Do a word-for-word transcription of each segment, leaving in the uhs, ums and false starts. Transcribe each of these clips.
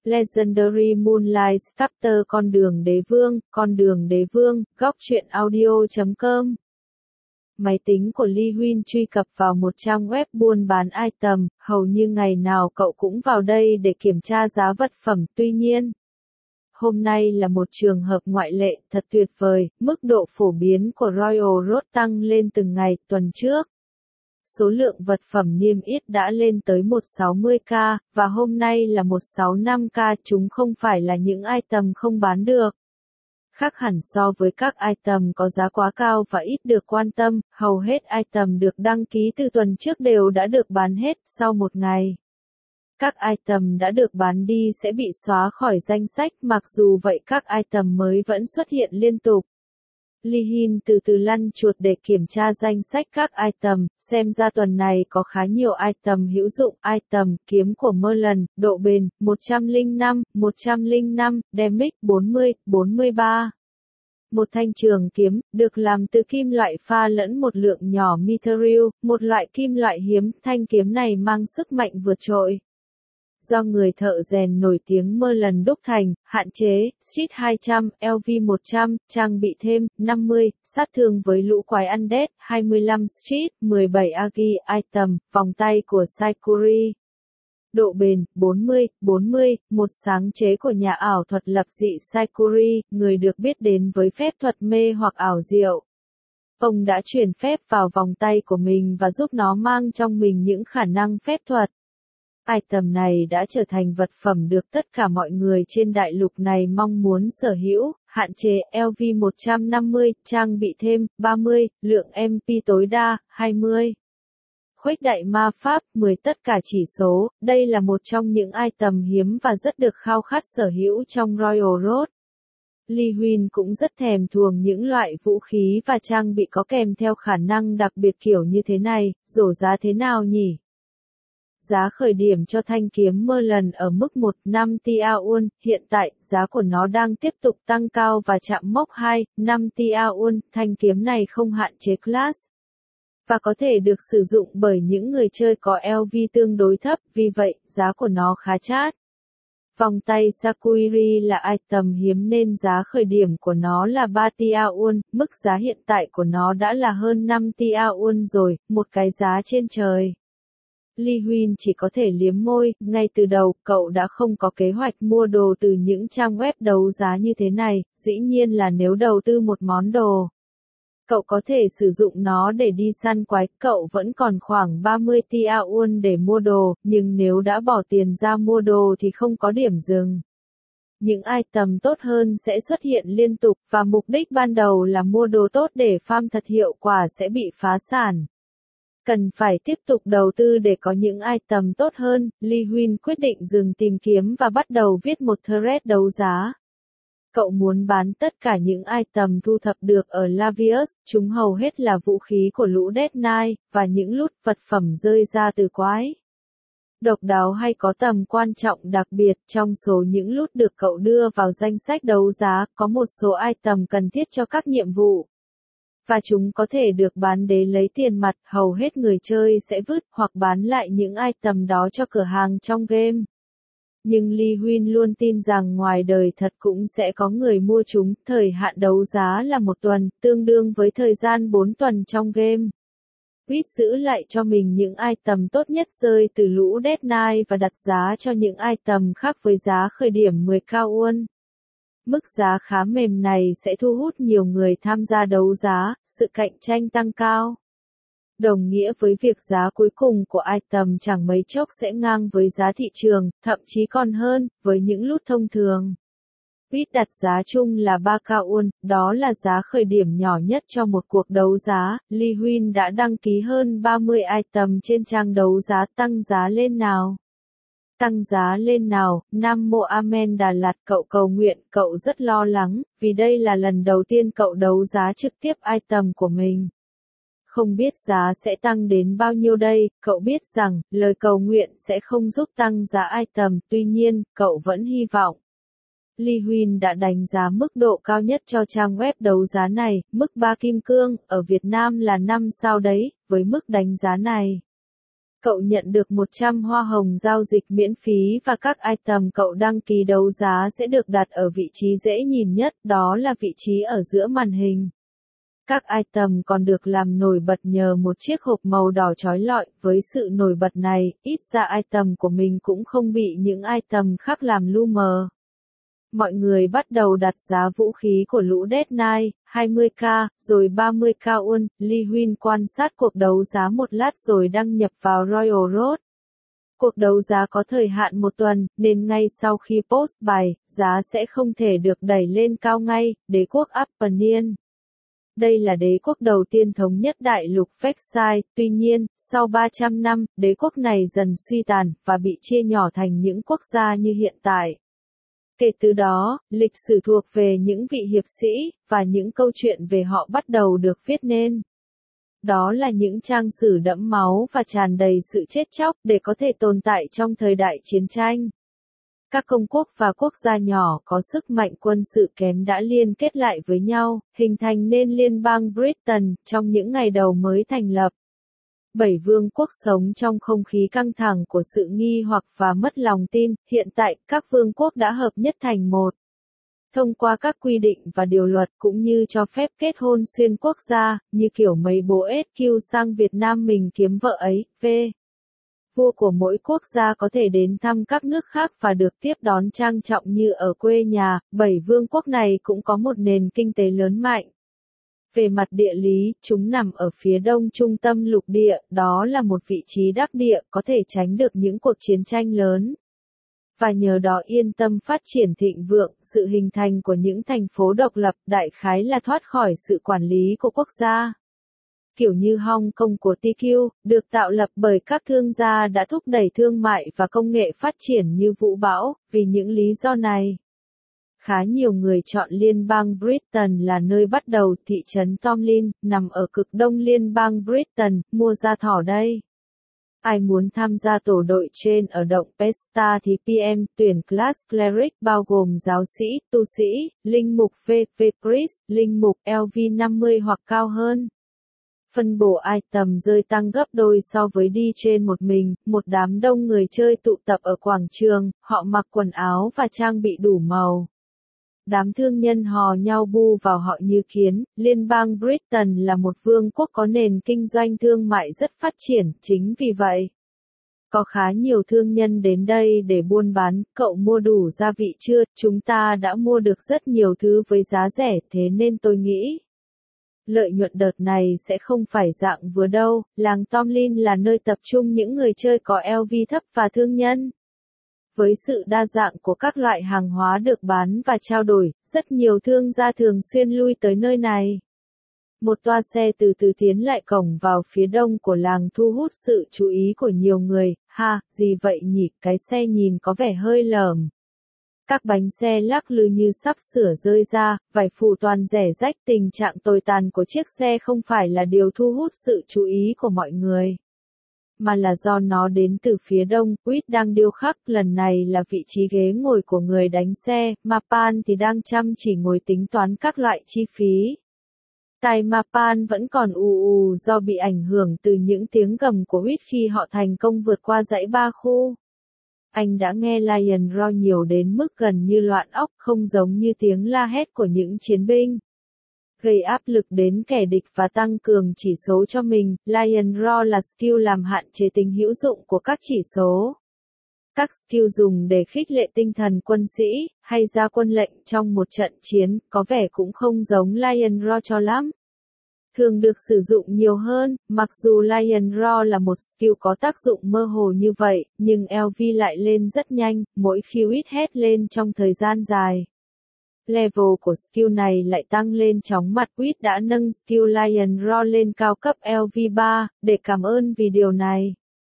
Legendary Moonlight Chapter Con đường đế vương, con đường đế vương, góc truyện audio chấm com. Máy tính của Lee Huynh truy cập vào một trang web buôn bán item, hầu như ngày nào cậu cũng vào đây để kiểm tra giá vật phẩm, tuy nhiên, hôm nay là một trường hợp ngoại lệ, thật tuyệt vời, mức độ phổ biến của Royal Road tăng lên từng ngày, tuần trước. Số lượng vật phẩm niêm yết đã lên tới một trăm sáu mươi k, và hôm nay là một trăm sáu mươi lăm k, chúng không phải là những item không bán được. Khác hẳn so với các item có giá quá cao và ít được quan tâm, hầu hết item được đăng ký từ tuần trước đều đã được bán hết sau một ngày. Các item đã được bán đi sẽ bị xóa khỏi danh sách, mặc dù vậy các item mới vẫn xuất hiện liên tục. Lee Huynh từ từ lăn chuột để kiểm tra danh sách các item, xem ra tuần này có khá nhiều item hữu dụng. Item kiếm của Merlin, độ bền một trăm lẻ năm, một trăm lẻ năm, damage bốn mươi, bốn mươi ba. Một thanh trường kiếm, được làm từ kim loại pha lẫn một lượng nhỏ mithril, một loại kim loại hiếm. Thanh kiếm này mang sức mạnh vượt trội. Do người thợ rèn nổi tiếng Merlin đúc thành, hạn chế, Street hai trăm, L V một trăm, trang bị thêm, năm mươi, sát thương với lũ quái undead, hai mươi lăm Street, mười bảy Agi, item, vòng tay của Saikuri. Độ bền, bốn mươi, bốn mươi, một sáng chế của nhà ảo thuật lập dị Saikuri, người được biết đến với phép thuật mê hoặc ảo diệu. Ông đã truyền phép vào vòng tay của mình và giúp nó mang trong mình những khả năng phép thuật. Item này đã trở thành vật phẩm được tất cả mọi người trên đại lục này mong muốn sở hữu, hạn chế L V một trăm năm mươi, trang bị thêm, ba mươi, lượng M P tối đa, hai mươi. Khuếch đại ma pháp, mười tất cả chỉ số, đây là một trong những item hiếm và rất được khao khát sở hữu trong Royal Road. Lee Huynh cũng rất thèm thuồng những loại vũ khí và trang bị có kèm theo khả năng đặc biệt kiểu như thế này, rổ giá thế nào nhỉ? Giá khởi điểm cho thanh kiếm Merlin ở mức một phẩy năm Tiaun, hiện tại, giá của nó đang tiếp tục tăng cao và chạm mốc hai phẩy năm Tiaun, thanh kiếm này không hạn chế class. Và có thể được sử dụng bởi những người chơi có L V tương đối thấp, vì vậy, giá của nó khá chát. Vòng tay Saikuri là item hiếm nên giá khởi điểm của nó là ba Tiaun, mức giá hiện tại của nó đã là hơn năm Tiaun rồi, một cái giá trên trời. Lee Huynh chỉ có thể liếm môi, ngay từ đầu, cậu đã không có kế hoạch mua đồ từ những trang web đấu giá như thế này, dĩ nhiên là nếu đầu tư một món đồ. Cậu có thể sử dụng nó để đi săn quái, cậu vẫn còn khoảng ba mươi Tiaun để mua đồ, nhưng nếu đã bỏ tiền ra mua đồ thì không có điểm dừng. Những item tốt hơn sẽ xuất hiện liên tục, và mục đích ban đầu là mua đồ tốt để farm thật hiệu quả sẽ bị phá sản. Cần phải tiếp tục đầu tư để có những item tốt hơn, Lee Huynh quyết định dừng tìm kiếm và bắt đầu viết một thread đấu giá. Cậu muốn bán tất cả những item thu thập được ở Lavius, chúng hầu hết là vũ khí của lũ Dead Knight, và những loot vật phẩm rơi ra từ quái. Độc đáo hay có tầm quan trọng đặc biệt, trong số những loot được cậu đưa vào danh sách đấu giá, có một số item cần thiết cho các nhiệm vụ. Và chúng có thể được bán để lấy tiền mặt, hầu hết người chơi sẽ vứt hoặc bán lại những item đó cho cửa hàng trong game. Nhưng Lee Huynh luôn tin rằng ngoài đời thật cũng sẽ có người mua chúng, thời hạn đấu giá là một tuần, tương đương với thời gian bốn tuần trong game. Quýt giữ lại cho mình những item tốt nhất rơi từ lũ Dead Knight và đặt giá cho những item khác với giá khởi điểm mười k won. Mức giá khá mềm này sẽ thu hút nhiều người tham gia đấu giá, sự cạnh tranh tăng cao. Đồng nghĩa với việc giá cuối cùng của item chẳng mấy chốc sẽ ngang với giá thị trường, thậm chí còn hơn, với những loot thông thường. Quýt đặt giá chung là ba k won, đó là giá khởi điểm nhỏ nhất cho một cuộc đấu giá. Lee Huynh đã đăng ký hơn ba mươi item trên trang đấu giá, tăng giá lên nào. Tăng giá lên nào, Nam Mô Amen Đà Lạt, cậu cầu nguyện, cậu rất lo lắng, vì đây là lần đầu tiên cậu đấu giá trực tiếp item của mình. Không biết giá sẽ tăng đến bao nhiêu đây, cậu biết rằng, lời cầu nguyện sẽ không giúp tăng giá item, tuy nhiên, cậu vẫn hy vọng. Lee Huynh đã đánh giá mức độ cao nhất cho trang web đấu giá này, mức ba kim cương, ở Việt Nam là năm sao đấy, với mức đánh giá này. Cậu nhận được một trăm hoa hồng giao dịch miễn phí và các item cậu đăng ký đấu giá sẽ được đặt ở vị trí dễ nhìn nhất, đó là vị trí ở giữa màn hình. Các item còn được làm nổi bật nhờ một chiếc hộp màu đỏ chói lọi, với sự nổi bật này, ít ra item của mình cũng không bị những item khác làm lu mờ. Mọi người bắt đầu đặt giá vũ khí của lũ Dead Knight, hai mươi k, rồi ba mươi k won. Lee Huynh quan sát cuộc đấu giá một lát rồi đăng nhập vào Royal Road. Cuộc đấu giá có thời hạn một tuần, nên ngay sau khi post bài, giá sẽ không thể được đẩy lên cao ngay. Đế quốc Apenian. Đây là đế quốc đầu tiên thống nhất đại lục Vexai, tuy nhiên, sau ba trăm năm, đế quốc này dần suy tàn, và bị chia nhỏ thành những quốc gia như hiện tại. Kể từ đó, lịch sử thuộc về những vị hiệp sĩ, và những câu chuyện về họ bắt đầu được viết nên. Đó là những trang sử đẫm máu và tràn đầy sự chết chóc để có thể tồn tại trong thời đại chiến tranh. Các công quốc và quốc gia nhỏ có sức mạnh quân sự kém đã liên kết lại với nhau, hình thành nên Liên bang Britain trong những ngày đầu mới thành lập. Bảy vương quốc sống trong không khí căng thẳng của sự nghi hoặc và mất lòng tin, hiện tại các vương quốc đã hợp nhất thành một. Thông qua các quy định và điều luật cũng như cho phép kết hôn xuyên quốc gia, như kiểu mấy bố ét quy sang Việt Nam mình kiếm vợ ấy, v. Vua của mỗi quốc gia có thể đến thăm các nước khác và được tiếp đón trang trọng như ở quê nhà. Bảy vương quốc này cũng có một nền kinh tế lớn mạnh. Về mặt địa lý, chúng nằm ở phía đông trung tâm lục địa, đó là một vị trí đắc địa, có thể tránh được những cuộc chiến tranh lớn. Và nhờ đó yên tâm phát triển thịnh vượng, sự hình thành của những thành phố độc lập, đại khái là thoát khỏi sự quản lý của quốc gia. Kiểu như Hong Kong của tê quy, được tạo lập bởi các thương gia đã thúc đẩy thương mại và công nghệ phát triển như vũ bão, vì những lý do này. Khá nhiều người chọn liên bang Britain là nơi bắt đầu. Thị trấn Tomlin, nằm ở cực đông liên bang Britain, mua ra thỏ đây. Ai muốn tham gia tổ đội trên ở động Pesta thì pê em tuyển class cleric bao gồm giáo sĩ, tu sĩ, linh mục vê vê priest, linh mục lv năm mươi hoặc cao hơn. Phân bổ item rơi tăng gấp đôi so với đi trên một mình, một đám đông người chơi tụ tập ở quảng trường, họ mặc quần áo và trang bị đủ màu. Đám thương nhân hò nhau bu vào họ như kiến. Liên bang Britain là một vương quốc có nền kinh doanh thương mại rất phát triển, chính vì vậy. Có khá nhiều thương nhân đến đây để buôn bán. Cậu mua đủ gia vị chưa? Chúng ta đã mua được rất nhiều thứ với giá rẻ, thế nên tôi nghĩ lợi nhuận đợt này sẽ không phải dạng vừa đâu. Làng Tomlin là nơi tập trung những người chơi có lờ vê thấp và thương nhân. Với sự đa dạng của các loại hàng hóa được bán và trao đổi, rất nhiều thương gia thường xuyên lui tới nơi này. Một toa xe từ từ tiến lại cổng vào phía đông của làng thu hút sự chú ý của nhiều người. Ha, gì vậy nhỉ, cái xe nhìn có vẻ hơi lởm. Các bánh xe lắc lư như sắp sửa rơi ra, vải phủ toàn rẻ rách. Tình trạng tồi tàn của chiếc xe không phải là điều thu hút sự chú ý của mọi người, mà là do nó đến từ phía đông. Quýt đang điêu khắc, lần này là vị trí ghế ngồi của người đánh xe, Mapan thì đang chăm chỉ ngồi tính toán các loại chi phí. Tai Mapan vẫn còn ù ù do bị ảnh hưởng từ những tiếng gầm của Quýt khi họ thành công vượt qua dãy ba khu. Anh đã nghe Lion Roar nhiều đến mức gần như loạn óc, không giống như tiếng la hét của những chiến binh. Gây áp lực đến kẻ địch và tăng cường chỉ số cho mình. Lion Roar là skill làm hạn chế tính hữu dụng của các chỉ số. Các skill dùng để khích lệ tinh thần quân sĩ, hay ra quân lệnh trong một trận chiến, có vẻ cũng không giống Lion Roar cho lắm. Thường được sử dụng nhiều hơn, mặc dù Lion Roar là một skill có tác dụng mơ hồ như vậy, nhưng lờ vê lại lên rất nhanh, mỗi khi Quýt hét lên trong thời gian dài. Level của skill này lại tăng lên chóng mặt. Quýt đã nâng skill Lion Roar lên cao cấp lờ vê ba, để cảm ơn vì điều này.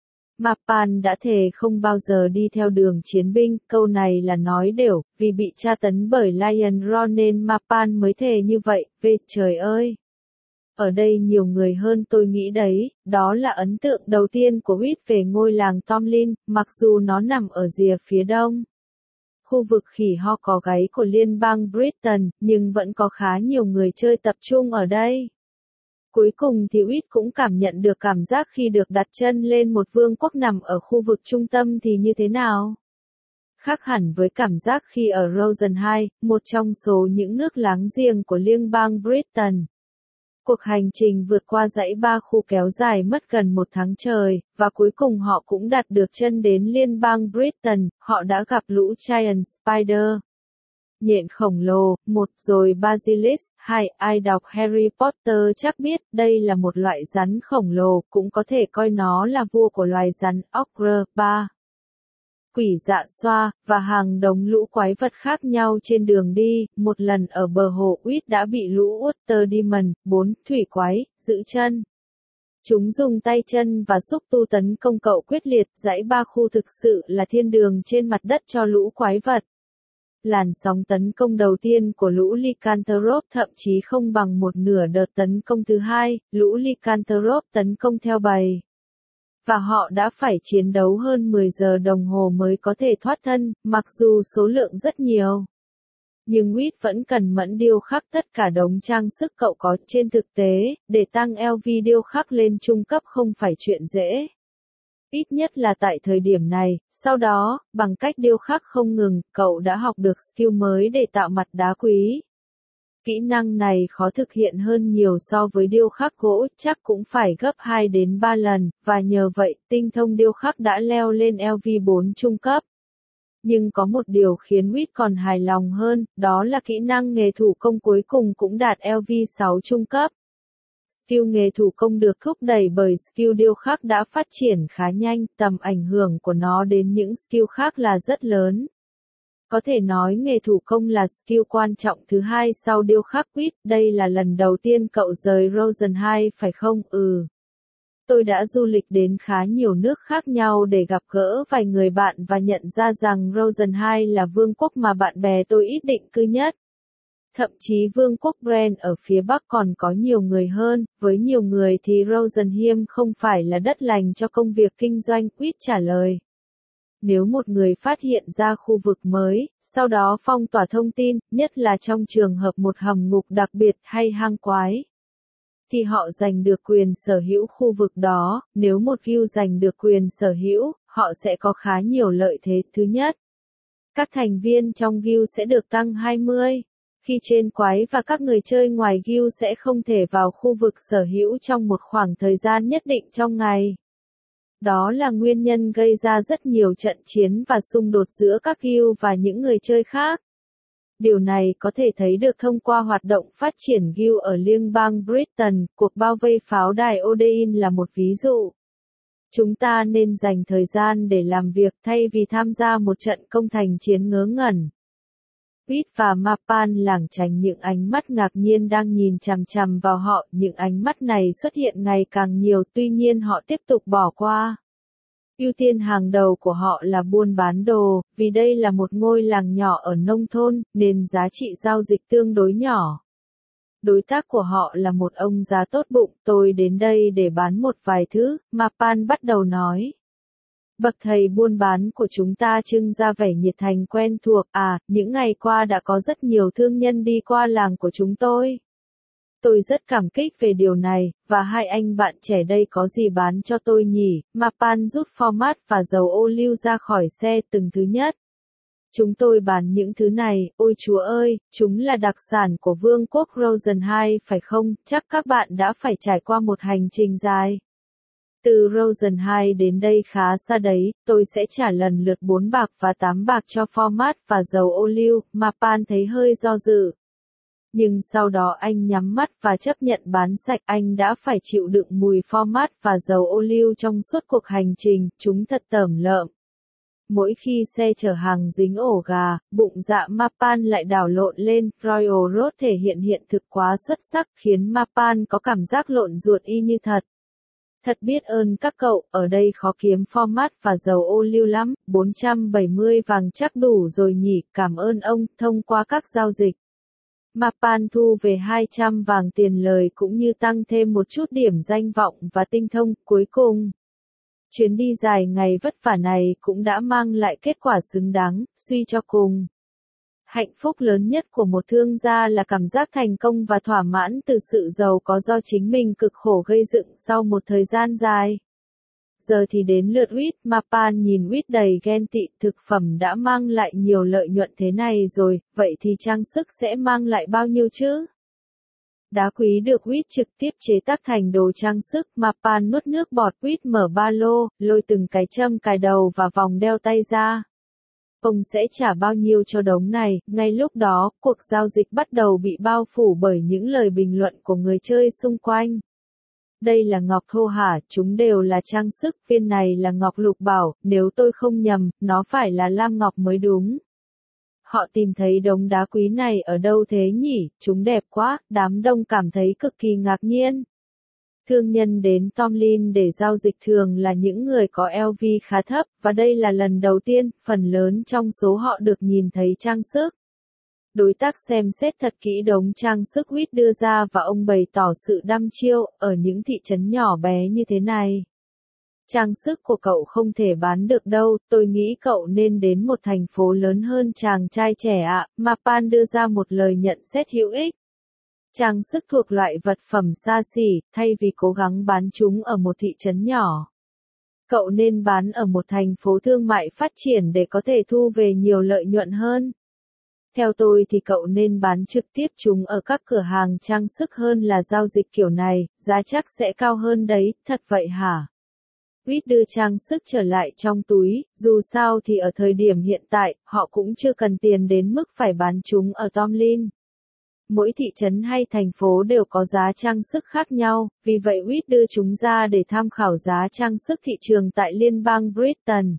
Mapan đã thề không bao giờ đi theo đường chiến binh, câu này là nói đều, vì bị tra tấn bởi Lion Roar nên Mapan mới thề như vậy. Về trời ơi! Ở đây nhiều người hơn tôi nghĩ đấy, đó là ấn tượng đầu tiên của Quýt về ngôi làng Tomlin, mặc dù nó nằm ở rìa phía đông. Khu vực khỉ ho có gáy của liên bang Britain, nhưng vẫn có khá nhiều người chơi tập trung ở đây. Cuối cùng thì Uýt cũng cảm nhận được cảm giác khi được đặt chân lên một vương quốc nằm ở khu vực trung tâm thì như thế nào. Khác hẳn với cảm giác khi ở Rosenheim, một trong số những nước láng giềng của liên bang Britain. Cuộc hành trình vượt qua dãy ba khu kéo dài mất gần một tháng trời, và cuối cùng họ cũng đặt được chân đến liên bang Britain, họ đã gặp lũ Giant Spider. Nhện khổng lồ, một rồi Basilisk, hai, ai đọc Harry Potter chắc biết, đây là một loại rắn khổng lồ, cũng có thể coi nó là vua của loài rắn Ogre, ba. Quỷ dạ xoa, và hàng đống lũ quái vật khác nhau trên đường đi, một lần ở bờ hồ Uýt đã bị lũ Water Demon, bốn, thủy quái, giữ chân. Chúng dùng tay chân và xúc tu tấn công cậu quyết liệt, dãy ba khu thực sự là thiên đường trên mặt đất cho lũ quái vật. Làn sóng tấn công đầu tiên của lũ Lycanthrope thậm chí không bằng một nửa đợt tấn công thứ hai, lũ Lycanthrope tấn công theo bầy. Và họ đã phải chiến đấu hơn mười giờ đồng hồ mới có thể thoát thân, mặc dù số lượng rất nhiều. Nhưng Uýt vẫn cần mẫn điêu khắc tất cả đống trang sức cậu có. Trên thực tế, để tăng lờ vê điêu khắc lên trung cấp không phải chuyện dễ. Ít nhất là tại thời điểm này, sau đó, bằng cách điêu khắc không ngừng, cậu đã học được skill mới để tạo mặt đá quý. Kỹ năng này khó thực hiện hơn nhiều so với điêu khắc gỗ, chắc cũng phải gấp hai đến ba lần, và nhờ vậy, tinh thông điêu khắc đã leo lên lờ vê bốn trung cấp. Nhưng có một điều khiến Uýt còn hài lòng hơn, đó là kỹ năng nghề thủ công cuối cùng cũng đạt lờ vê sáu trung cấp. Skill nghề thủ công được thúc đẩy bởi skill điêu khắc đã phát triển khá nhanh, tầm ảnh hưởng của nó đến những skill khác là rất lớn. Có thể nói nghề thủ công là skill quan trọng thứ hai sau điêu khắc. Uýt, đây là lần đầu tiên cậu rời Rosenheim phải không? Ừ. Tôi đã du lịch đến khá nhiều nước khác nhau để gặp gỡ vài người bạn và nhận ra rằng Rosenheim là vương quốc mà bạn bè tôi ít định cư nhất. Thậm chí vương quốc Bren ở phía Bắc còn có nhiều người hơn, với nhiều người thì Rosenheim không phải là đất lành cho công việc kinh doanh. Uýt trả lời. Nếu một người phát hiện ra khu vực mới, sau đó phong tỏa thông tin, nhất là trong trường hợp một hầm ngục đặc biệt hay hang quái, thì họ giành được quyền sở hữu khu vực đó. Nếu một guild giành được quyền sở hữu, họ sẽ có khá nhiều lợi thế. Thứ nhất, các thành viên trong guild sẽ được tăng hai mươi. Khi trên quái và các người chơi ngoài guild sẽ không thể vào khu vực sở hữu trong một khoảng thời gian nhất định trong ngày. Đó là nguyên nhân gây ra rất nhiều trận chiến và xung đột giữa các guild và những người chơi khác. Điều này có thể thấy được thông qua hoạt động phát triển guild ở liên bang Britain, cuộc bao vây pháo đài Odeon là một ví dụ. Chúng ta nên dành thời gian để làm việc thay vì tham gia một trận công thành chiến ngớ ngẩn. Uýt và Mapan lảng tránh những ánh mắt ngạc nhiên đang nhìn chằm chằm vào họ, những ánh mắt này xuất hiện ngày càng nhiều, tuy nhiên họ tiếp tục bỏ qua. Ưu tiên hàng đầu của họ là buôn bán đồ, vì đây là một ngôi làng nhỏ ở nông thôn, nên giá trị giao dịch tương đối nhỏ. Đối tác của họ là một ông già tốt bụng, tôi đến đây để bán một vài thứ, Mapan bắt đầu nói. Bậc thầy buôn bán của chúng ta trưng ra vẻ nhiệt thành quen thuộc, à, những ngày qua đã có rất nhiều thương nhân đi qua làng của chúng tôi. Tôi rất cảm kích về điều này, và hai anh bạn trẻ đây có gì bán cho tôi nhỉ? Mapan rút format và dầu ô liu ra khỏi xe từng thứ nhất. Chúng tôi bán những thứ này, ôi chúa ơi, chúng là đặc sản của vương quốc Rosenheim phải không? Chắc các bạn đã phải trải qua một hành trình dài. Từ Rosenheim đến đây khá xa đấy, tôi sẽ trả lần lượt bốn bạc và tám bạc cho format và dầu ô liu. Mapan thấy hơi do dự. Nhưng sau đó anh nhắm mắt và chấp nhận bán sạch. Anh đã phải chịu đựng mùi format và dầu ô liu trong suốt cuộc hành trình, chúng thật tởm lợm. Mỗi khi xe chở hàng dính ổ gà, bụng dạ Mapan lại đảo lộn lên. Royal Road thể hiện hiện thực quá xuất sắc, khiến Mapan có cảm giác lộn ruột y như thật. Thật biết ơn các cậu, ở đây khó kiếm format và dầu ô liu lắm, bốn trăm bảy mươi vàng chắc đủ rồi nhỉ, cảm ơn ông, thông qua các giao dịch. Mapan thu về hai trăm vàng tiền lời cũng như tăng thêm một chút điểm danh vọng và tinh thông. Cuối cùng, chuyến đi dài ngày vất vả này cũng đã mang lại kết quả xứng đáng, suy cho cùng. Hạnh phúc lớn nhất của một thương gia là cảm giác thành công và thỏa mãn từ sự giàu có do chính mình cực khổ gây dựng sau một thời gian dài. Giờ thì đến lượt Uyết, Mapan nhìn Uyết đầy ghen tị, thực phẩm đã mang lại nhiều lợi nhuận thế này rồi, vậy thì trang sức sẽ mang lại bao nhiêu chứ? Đá quý được Uyết trực tiếp chế tác thành đồ trang sức, Mapan nuốt nước bọt. Uyết mở ba lô, lôi từng cái châm cài đầu và vòng đeo tay ra. Ông sẽ trả bao nhiêu cho đống này? Ngay lúc đó, cuộc giao dịch bắt đầu bị bao phủ bởi những lời bình luận của người chơi xung quanh. Đây là ngọc thô hả? Chúng đều là trang sức, viên này là ngọc lục bảo, nếu tôi không nhầm, nó phải là lam ngọc mới đúng. Họ tìm thấy đống đá quý này ở đâu thế nhỉ? Chúng đẹp quá, đám đông cảm thấy cực kỳ ngạc nhiên. Thương nhân đến Tomlin để giao dịch thường là những người có lờ vê khá thấp, và đây là lần đầu tiên, phần lớn trong số họ được nhìn thấy trang sức. Đối tác xem xét thật kỹ đống trang sức Uyết đưa ra và ông bày tỏ sự đăm chiêu, ở những thị trấn nhỏ bé như thế này. Trang sức của cậu không thể bán được đâu, tôi nghĩ cậu nên đến một thành phố lớn hơn chàng trai trẻ ạ, Mapan đưa ra một lời nhận xét hữu ích. Trang sức thuộc loại vật phẩm xa xỉ, thay vì cố gắng bán chúng ở một thị trấn nhỏ. Cậu nên bán ở một thành phố thương mại phát triển để có thể thu về nhiều lợi nhuận hơn. Theo tôi thì cậu nên bán trực tiếp chúng ở các cửa hàng trang sức hơn là giao dịch kiểu này, giá chắc sẽ cao hơn đấy, thật vậy hả? Uyết đưa trang sức trở lại trong túi, dù sao thì ở thời điểm hiện tại, họ cũng chưa cần tiền đến mức phải bán chúng ở Tomlin. Mỗi thị trấn hay thành phố đều có giá trang sức khác nhau, vì vậy Uyết đưa chúng ra để tham khảo giá trang sức thị trường tại liên bang Britain.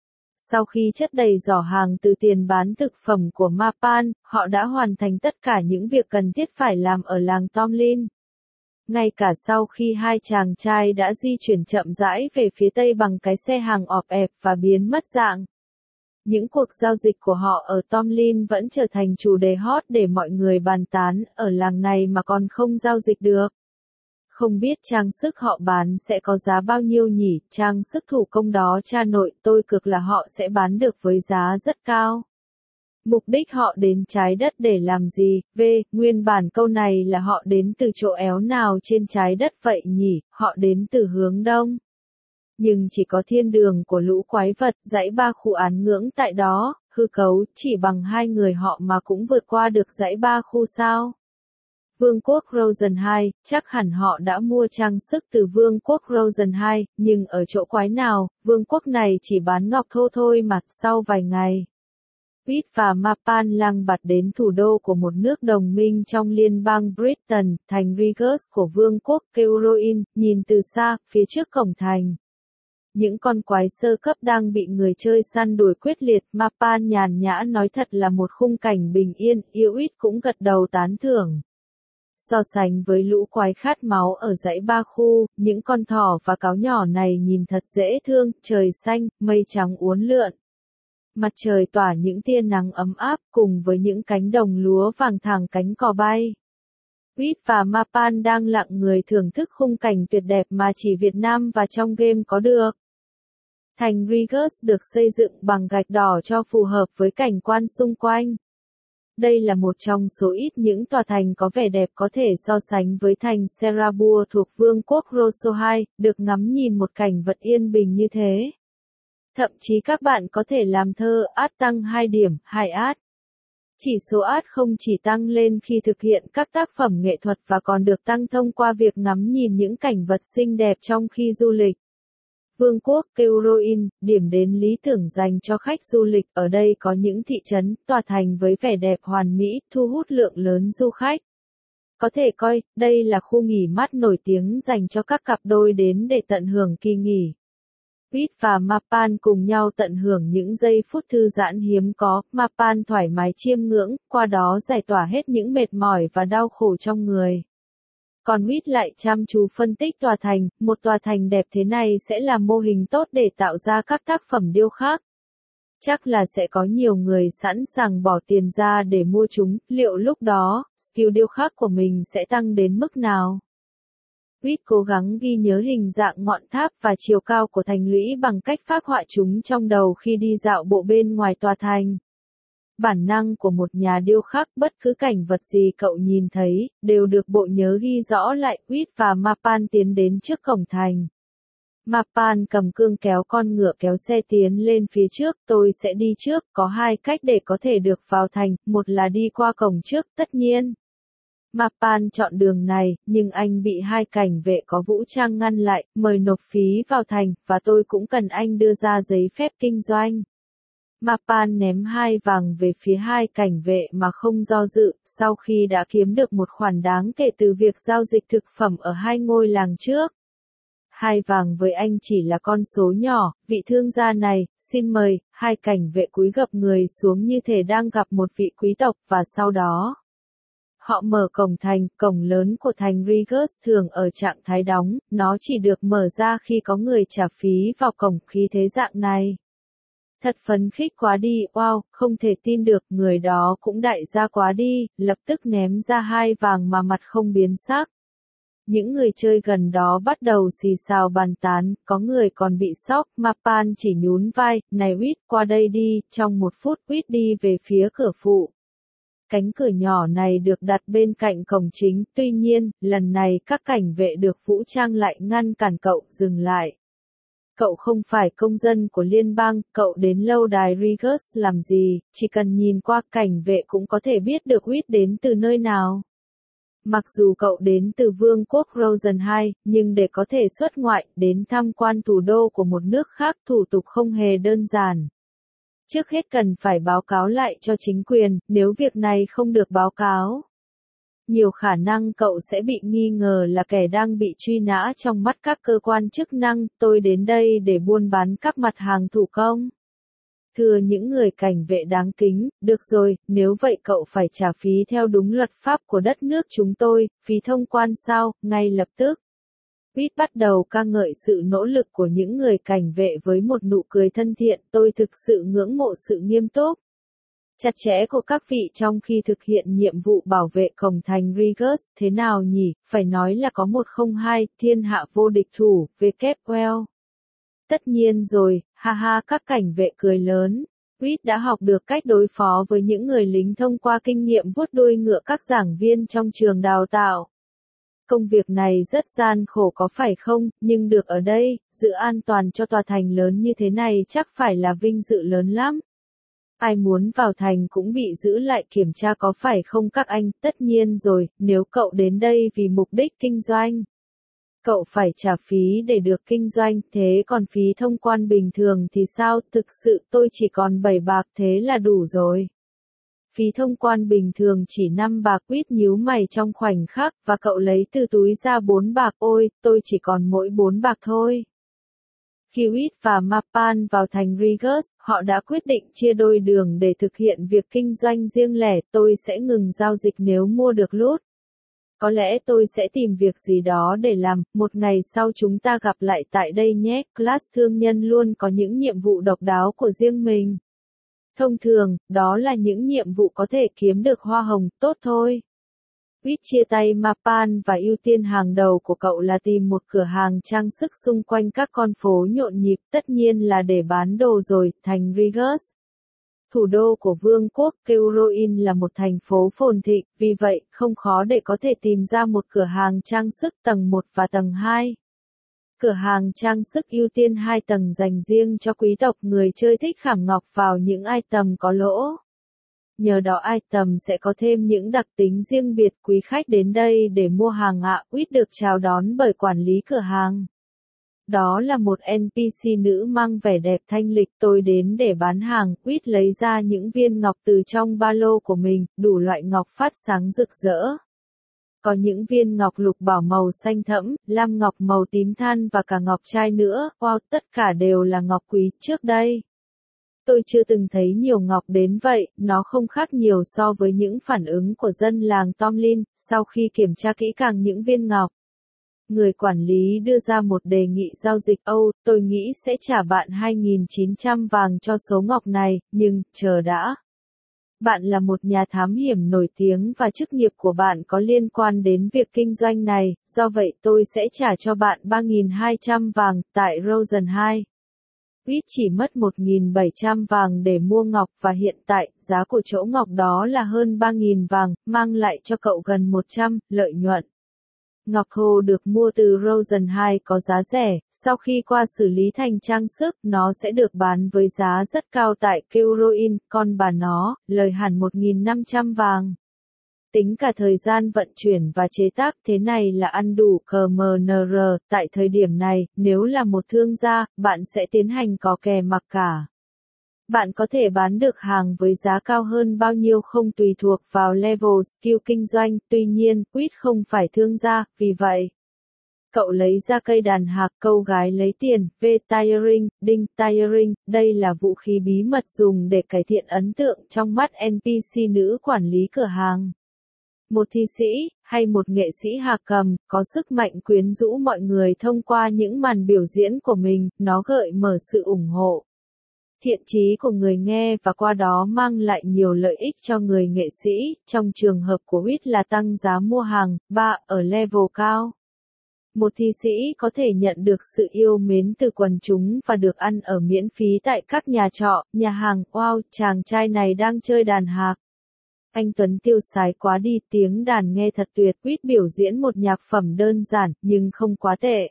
Sau khi chất đầy giỏ hàng từ tiền bán thực phẩm của Mapan, họ đã hoàn thành tất cả những việc cần thiết phải làm ở làng Tomlin. Ngay cả sau khi hai chàng trai đã di chuyển chậm rãi về phía tây bằng cái xe hàng ọp ẹp và biến mất dạng. Những cuộc giao dịch của họ ở Tomlin vẫn trở thành chủ đề hot để mọi người bàn tán, ở làng này mà còn không giao dịch được. Không biết trang sức họ bán sẽ có giá bao nhiêu nhỉ, trang sức thủ công đó cha nội, tôi cược là họ sẽ bán được với giá rất cao. Mục đích họ đến trái đất để làm gì? V. Nguyên bản câu này là họ đến từ chỗ éo nào trên trái đất vậy nhỉ, họ đến từ hướng đông. Nhưng chỉ có thiên đường của lũ quái vật, dãy ba khu án ngưỡng tại đó, hư cấu, chỉ bằng hai người họ mà cũng vượt qua được dãy ba khu sao? Vương quốc Rosen hai, chắc hẳn họ đã mua trang sức từ Vương quốc Rosen hai, nhưng ở chỗ quái nào, vương quốc này chỉ bán ngọc thô thôi mà, sau vài ngày. Uyết và Mapan lang bạt đến thủ đô của một nước đồng minh trong liên bang Britain, thành Regis của vương quốc Keuroin, nhìn từ xa, phía trước cổng thành. Những con quái sơ cấp đang bị người chơi săn đuổi quyết liệt, Mapan nhàn nhã nói thật là một khung cảnh bình yên, yêu Uyết cũng gật đầu tán thưởng. So sánh với lũ quái khát máu ở dãy ba khu, những con thỏ và cáo nhỏ này nhìn thật dễ thương, trời xanh, mây trắng uốn lượn. Mặt trời tỏa những tia nắng ấm áp cùng với những cánh đồng lúa vàng thẳng cánh cò bay. Uyết và Mapan đang lặng người thưởng thức khung cảnh tuyệt đẹp mà chỉ Việt Nam và trong game có được. Thành Regis được xây dựng bằng gạch đỏ cho phù hợp với cảnh quan xung quanh. Đây là một trong số ít những tòa thành có vẻ đẹp có thể so sánh với thành Serabur thuộc Vương quốc Rosso hai, được ngắm nhìn một cảnh vật yên bình như thế. Thậm chí các bạn có thể làm thơ át tăng hai điểm, hai át. Chỉ số át không chỉ tăng lên khi thực hiện các tác phẩm nghệ thuật và còn được tăng thông qua việc ngắm nhìn những cảnh vật xinh đẹp trong khi du lịch. Vương quốc Keuroin, điểm đến lý tưởng dành cho khách du lịch, ở đây có những thị trấn, tòa thành với vẻ đẹp hoàn mỹ, thu hút lượng lớn du khách. Có thể coi, đây là khu nghỉ mát nổi tiếng dành cho các cặp đôi đến để tận hưởng kỳ nghỉ. Uyết và Mapan cùng nhau tận hưởng những giây phút thư giãn hiếm có, Mapan thoải mái chiêm ngưỡng, qua đó giải tỏa hết những mệt mỏi và đau khổ trong người. Còn Uyết lại chăm chú phân tích tòa thành, một tòa thành đẹp thế này sẽ là mô hình tốt để tạo ra các tác phẩm điêu khắc. Chắc là sẽ có nhiều người sẵn sàng bỏ tiền ra để mua chúng, liệu lúc đó, skill điêu khắc của mình sẽ tăng đến mức nào? Uyết cố gắng ghi nhớ hình dạng ngọn tháp và chiều cao của thành lũy bằng cách phác họa chúng trong đầu khi đi dạo bộ bên ngoài tòa thành. Bản năng của một nhà điêu khắc, bất cứ cảnh vật gì cậu nhìn thấy, đều được bộ nhớ ghi rõ lại. Quýt và Mapan tiến đến trước cổng thành. Mapan cầm cương kéo con ngựa kéo xe tiến lên phía trước. Tôi sẽ đi trước, có hai cách để có thể được vào thành, một là đi qua cổng trước, tất nhiên. Mapan chọn đường này, nhưng anh bị hai cảnh vệ có vũ trang ngăn lại, mời nộp phí vào thành, và tôi cũng cần anh đưa ra giấy phép kinh doanh. Mapan ném hai vàng về phía hai cảnh vệ mà không do dự, sau khi đã kiếm được một khoản đáng kể từ việc giao dịch thực phẩm ở hai ngôi làng trước. Hai vàng với anh chỉ là con số nhỏ, vị thương gia này, xin mời. Hai cảnh vệ cúi gập người xuống như thể đang gặp một vị quý tộc, và sau đó họ mở cổng thành. Cổng lớn của thành Rigus thường ở trạng thái đóng, nó chỉ được mở ra khi có người trả phí vào cổng. Khí thế dạng này thật phấn khích quá đi, wow, không thể tin được, người đó cũng đại gia quá đi, lập tức ném ra hai vàng mà mặt không biến sắc. Những người chơi gần đó bắt đầu xì xào bàn tán, có người còn bị sốc. Mapan chỉ nhún vai, này Quýt, qua đây đi. Trong một phút Quýt đi về phía cửa phụ. Cánh cửa nhỏ này được đặt bên cạnh cổng chính, tuy nhiên, lần này các cảnh vệ được vũ trang lại ngăn cản cậu, dừng lại. Cậu không phải công dân của liên bang, cậu đến lâu đài Rigus làm gì, chỉ cần nhìn qua cảnh vệ cũng có thể biết được Quýt đến từ nơi nào. Mặc dù cậu đến từ vương quốc Rosen hai, nhưng để có thể xuất ngoại, đến tham quan thủ đô của một nước khác, thủ tục không hề đơn giản. Trước hết cần phải báo cáo lại cho chính quyền, nếu việc này không được báo cáo, nhiều khả năng cậu sẽ bị nghi ngờ là kẻ đang bị truy nã trong mắt các cơ quan chức năng. Tôi đến đây để buôn bán các mặt hàng thủ công. Thưa những người cảnh vệ đáng kính, được rồi, nếu vậy cậu phải trả phí theo đúng luật pháp của đất nước chúng tôi. Phí thông quan sao? Ngay lập tức. Quýt bắt đầu ca ngợi sự nỗ lực của những người cảnh vệ với một nụ cười thân thiện. Tôi thực sự ngưỡng mộ sự nghiêm túc, chặt chẽ của các vị trong khi thực hiện nhiệm vụ bảo vệ cổng thành Rigus. Thế nào nhỉ? Phải nói là có một không hai, thiên hạ vô địch thủ, vê kép well. Tất nhiên rồi, ha ha, các cảnh vệ cười lớn. Quýt đã học được cách đối phó với những người lính thông qua kinh nghiệm vuốt đuôi ngựa các giảng viên trong trường đào tạo. Công việc này rất gian khổ có phải không, nhưng được ở đây, giữ an toàn cho tòa thành lớn như thế này chắc phải là vinh dự lớn lắm. Ai muốn vào thành cũng bị giữ lại kiểm tra có phải không các anh? Tất nhiên rồi, nếu cậu đến đây vì mục đích kinh doanh, cậu phải trả phí để được kinh doanh, thế còn phí thông quan bình thường thì sao? Thực sự tôi chỉ còn bảy bạc, thế là đủ rồi. Phí thông quan bình thường chỉ năm bạc. Quýt nhíu mày trong khoảnh khắc, và cậu lấy từ túi ra bốn bạc. Ôi, tôi chỉ còn mỗi bốn bạc thôi. Khi Quýt và Mapan vào thành Rigus, họ đã quyết định chia đôi đường để thực hiện việc kinh doanh riêng lẻ. Tôi sẽ ngừng giao dịch nếu mua được loot. Có lẽ tôi sẽ tìm việc gì đó để làm, một ngày sau chúng ta gặp lại tại đây nhé. Class thương nhân luôn có những nhiệm vụ độc đáo của riêng mình. Thông thường, đó là những nhiệm vụ có thể kiếm được hoa hồng, tốt thôi. Quýt chia tay Mapan và ưu tiên hàng đầu của cậu là tìm một cửa hàng trang sức xung quanh các con phố nhộn nhịp, tất nhiên là để bán đồ rồi. Thành Rigus, thủ đô của vương quốc Keuroin, là một thành phố phồn thịnh, vì vậy, không khó để có thể tìm ra một cửa hàng trang sức tầng một và tầng hai. Cửa hàng trang sức ưu tiên hai tầng dành riêng cho quý tộc, người chơi thích khảm ngọc vào những item có lỗ. Nhờ đó item sẽ có thêm những đặc tính riêng biệt. Quý khách đến đây để mua hàng ạ. Quýt được chào đón bởi quản lý cửa hàng. Đó là một en pê xê nữ mang vẻ đẹp thanh lịch. Tôi đến để bán hàng. Quýt lấy ra những viên ngọc từ trong ba lô của mình, đủ loại ngọc phát sáng rực rỡ. Có những viên ngọc lục bảo màu xanh thẫm, lam ngọc màu tím than và cả ngọc trai nữa. Wow, tất cả đều là ngọc quý. Trước đây, tôi chưa từng thấy nhiều ngọc đến vậy, nó không khác nhiều so với những phản ứng của dân làng Tomlin. Sau khi kiểm tra kỹ càng những viên ngọc, người quản lý đưa ra một đề nghị giao dịch. Âu, tôi nghĩ sẽ trả bạn hai nghìn chín trăm vàng cho số ngọc này, nhưng, chờ đã. Bạn là một nhà thám hiểm nổi tiếng và chức nghiệp của bạn có liên quan đến việc kinh doanh này, do vậy tôi sẽ trả cho bạn ba nghìn hai trăm vàng, tại Rosen hai. Quýt chỉ mất một nghìn bảy trăm vàng để mua ngọc và hiện tại, giá của chỗ ngọc đó là hơn ba nghìn vàng, mang lại cho cậu gần một trăm lợi nhuận. Ngọc hồ được mua từ Rosen hai có giá rẻ, sau khi qua xử lý thành trang sức, nó sẽ được bán với giá rất cao tại Keuroin, con bà nó, lời hẳn một nghìn năm trăm vàng. Tính cả thời gian vận chuyển và chế tác thế này là ăn đủ cờ em en rờ, tại thời điểm này, nếu là một thương gia, bạn sẽ tiến hành có kè mặc cả. Bạn có thể bán được hàng với giá cao hơn bao nhiêu không tùy thuộc vào level skill kinh doanh, tuy nhiên, Quýt không phải thương gia, vì vậy. Cậu lấy ra cây đàn hạc câu gái lấy tiền, V-tiring, đinh tiring, đây là vũ khí bí mật dùng để cải thiện ấn tượng trong mắt en pê xê nữ quản lý cửa hàng. Một thi sĩ, hay một nghệ sĩ hạc cầm, có sức mạnh quyến rũ mọi người thông qua những màn biểu diễn của mình, nó gợi mở sự ủng hộ. Thiện chí của người nghe và qua đó mang lại nhiều lợi ích cho người nghệ sĩ, trong trường hợp của Quýt là tăng giá mua hàng, ba, ở level cao. Một thi sĩ có thể nhận được sự yêu mến từ quần chúng và được ăn ở miễn phí tại các nhà trọ, nhà hàng, wow, chàng trai này đang chơi đàn hạc. Anh Tuấn tiêu sái quá đi, tiếng đàn nghe thật tuyệt, Quýt biểu diễn một nhạc phẩm đơn giản, nhưng không quá tệ.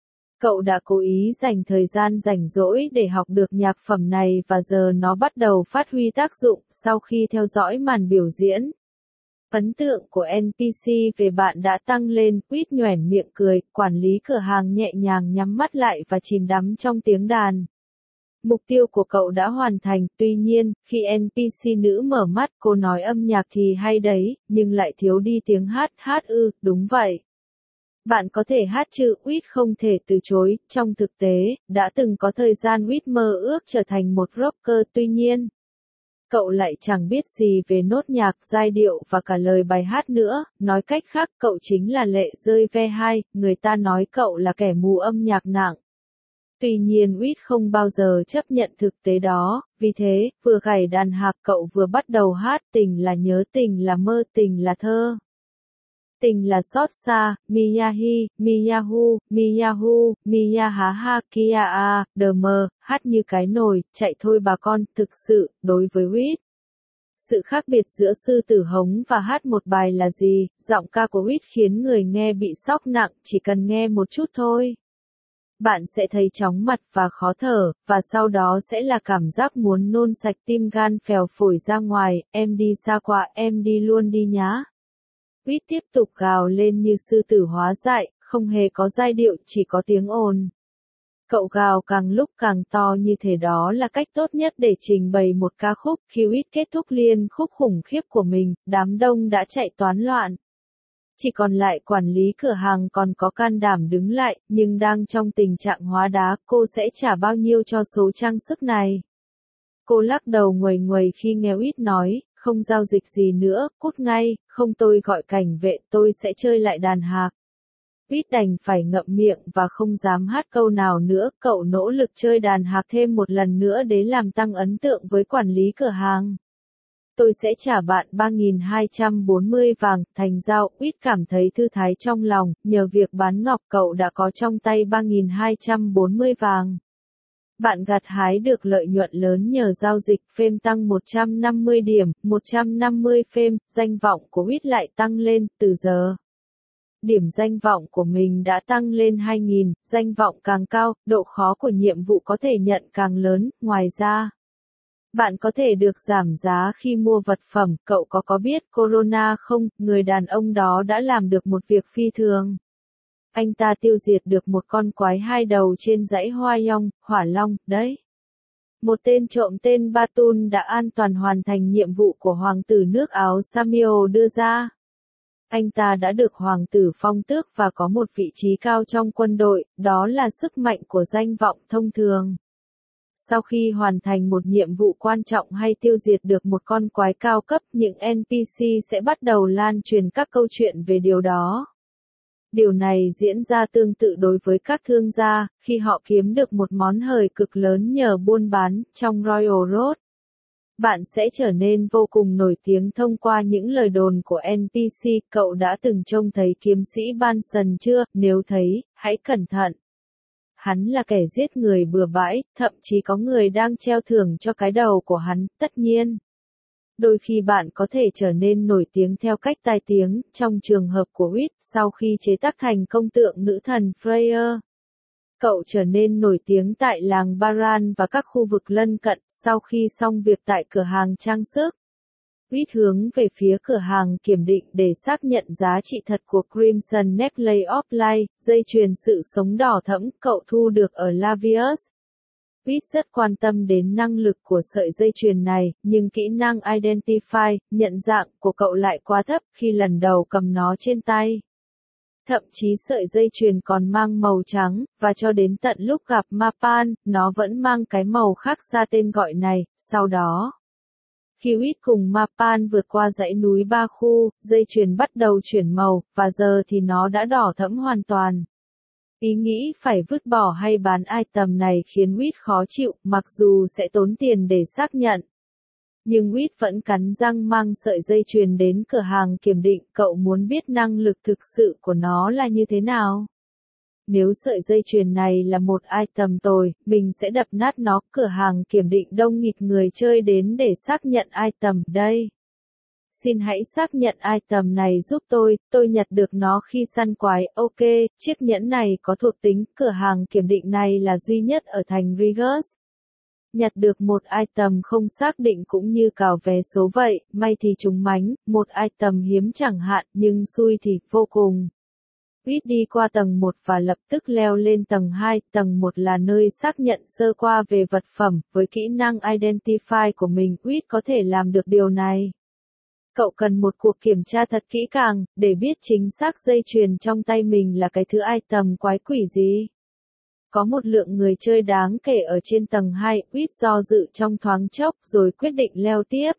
Cậu đã cố ý dành thời gian rảnh rỗi để học được nhạc phẩm này và giờ nó bắt đầu phát huy tác dụng sau khi theo dõi màn biểu diễn. Ấn tượng của en pê xê về bạn đã tăng lên, Quýt nhoẻn miệng cười, quản lý cửa hàng nhẹ nhàng nhắm mắt lại và chìm đắm trong tiếng đàn. Mục tiêu của cậu đã hoàn thành, tuy nhiên, khi en pê xê nữ mở mắt, cô nói âm nhạc thì hay đấy, nhưng lại thiếu đi tiếng hát, hát ư, đúng vậy. Bạn có thể hát chứ, Quýt không thể từ chối, trong thực tế, đã từng có thời gian Quýt mơ ước trở thành một rocker, tuy nhiên. Cậu lại chẳng biết gì về nốt nhạc, giai điệu và cả lời bài hát nữa, nói cách khác cậu chính là lệ rơi ve hai, người ta nói cậu là kẻ mù âm nhạc nặng. Tuy nhiên Quýt không bao giờ chấp nhận thực tế đó, vì thế, vừa gảy đàn hạc cậu vừa bắt đầu hát tình là nhớ tình là mơ tình là thơ. Tình là xót xa, Miyahi, Miyahu, Miyahu, Miyahaha kia a, đờ mờ, hát như cái nồi, chạy thôi bà con, thực sự, đối với Quýt. Sự khác biệt giữa sư tử hống và hát một bài là gì, giọng ca của Quýt khiến người nghe bị sốc nặng, chỉ cần nghe một chút thôi. Bạn sẽ thấy chóng mặt và khó thở, và sau đó sẽ là cảm giác muốn nôn sạch tim gan phèo phổi ra ngoài, em đi xa quá, em đi luôn đi nhá. Quýt tiếp tục gào lên như sư tử hóa dại, không hề có giai điệu, chỉ có tiếng ồn. Cậu gào càng lúc càng to như thế, đó là cách tốt nhất để trình bày một ca khúc. Khi Quýt kết thúc liên khúc khủng khiếp của mình, đám đông đã chạy toán loạn. Chỉ còn lại quản lý cửa hàng còn có can đảm đứng lại, nhưng đang trong tình trạng hóa đá, cô sẽ trả bao nhiêu cho số trang sức này? Cô lắc đầu nguầy nguầy khi nghe Quýt nói, không giao dịch gì nữa, cút ngay, không tôi gọi cảnh vệ, tôi sẽ chơi lại đàn hạc. Quýt đành phải ngậm miệng và không dám hát câu nào nữa, cậu nỗ lực chơi đàn hạc thêm một lần nữa để làm tăng ấn tượng với quản lý cửa hàng. Tôi sẽ trả bạn ba nghìn hai trăm bốn mươi vàng, thành giao, Quýt cảm thấy thư thái trong lòng, nhờ việc bán ngọc cậu đã có trong tay ba nghìn hai trăm bốn mươi vàng. Bạn gặt hái được lợi nhuận lớn nhờ giao dịch phêm tăng một trăm năm mươi điểm, một trăm năm mươi phêm, danh vọng của Quýt lại tăng lên, từ giờ. Điểm danh vọng của mình đã tăng lên hai nghìn, danh vọng càng cao, độ khó của nhiệm vụ có thể nhận càng lớn, ngoài ra. Bạn có thể được giảm giá khi mua vật phẩm, cậu có có biết Corona không, người đàn ông đó đã làm được một việc phi thường. Anh ta tiêu diệt được một con quái hai đầu trên dãy Hoa Yong, Hỏa Long, đấy. Một tên trộm tên Batun đã an toàn hoàn thành nhiệm vụ của hoàng tử nước Áo Samio đưa ra. Anh ta đã được hoàng tử phong tước và có một vị trí cao trong quân đội, đó là sức mạnh của danh vọng thông thường. Sau khi hoàn thành một nhiệm vụ quan trọng hay tiêu diệt được một con quái cao cấp, những en pê xê sẽ bắt đầu lan truyền các câu chuyện về điều đó. Điều này diễn ra tương tự đối với các thương gia, khi họ kiếm được một món hời cực lớn nhờ buôn bán, trong Royal Road. Bạn sẽ trở nên vô cùng nổi tiếng thông qua những lời đồn của en pê xê. Cậu đã từng trông thấy kiếm sĩ Banson chưa? Nếu thấy, hãy cẩn thận. hắn là kẻ giết người bừa bãi, thậm chí có người đang treo thưởng cho cái đầu của hắn, tất nhiên. Đôi khi bạn có thể trở nên nổi tiếng theo cách tai tiếng, trong trường hợp của Whit, sau khi chế tác thành công tượng nữ thần Freya. Cậu trở nên nổi tiếng tại làng Baran và các khu vực lân cận, sau khi xong việc tại cửa hàng trang sức. Whit hướng về phía cửa hàng kiểm định để xác nhận giá trị thật của Crimson Necklace of Light, dây chuyền sự sống đỏ thẫm cậu thu được ở Lavius. Whit rất quan tâm đến năng lực của sợi dây chuyền này, nhưng kỹ năng Identify, nhận dạng của cậu lại quá thấp khi lần đầu cầm nó trên tay. Thậm chí sợi dây chuyền còn mang màu trắng, và cho đến tận lúc gặp Mapan, nó vẫn mang cái màu khác xa tên gọi này. Sau đó, khi Whit cùng Mapan vượt qua dãy núi Ba Khu, dây chuyền bắt đầu chuyển màu, và giờ thì nó đã đỏ thẫm hoàn toàn. Ý nghĩ phải vứt bỏ hay bán item này khiến Whit khó chịu, mặc dù sẽ tốn tiền để xác nhận. Nhưng Whit vẫn cắn răng mang sợi dây chuyền đến cửa hàng kiểm định, cậu muốn biết năng lực thực sự của nó là như thế nào. Nếu sợi dây chuyền này là một item tồi, mình sẽ đập nát nó. Cửa hàng kiểm định đông nghịt người chơi đến để xác nhận item đây. Xin hãy xác nhận item này giúp tôi, tôi nhặt được nó khi săn quái. Ok, chiếc nhẫn này có thuộc tính, cửa hàng kiểm định này là duy nhất ở thành Rigus. Nhặt được một item không xác định cũng như cào vé số vậy, may thì trúng mánh, một item hiếm chẳng hạn, nhưng xui thì vô cùng. Whit đi qua tầng một và lập tức leo lên tầng hai, tầng một là nơi xác nhận sơ qua về vật phẩm, với kỹ năng Identify của mình, Whit có thể làm được điều này. Cậu cần một cuộc kiểm tra thật kỹ càng, để biết chính xác dây chuyền trong tay mình là cái thứ item quái quỷ gì. Có một lượng người chơi đáng kể ở trên tầng hai, Whit do dự trong thoáng chốc rồi quyết định leo tiếp.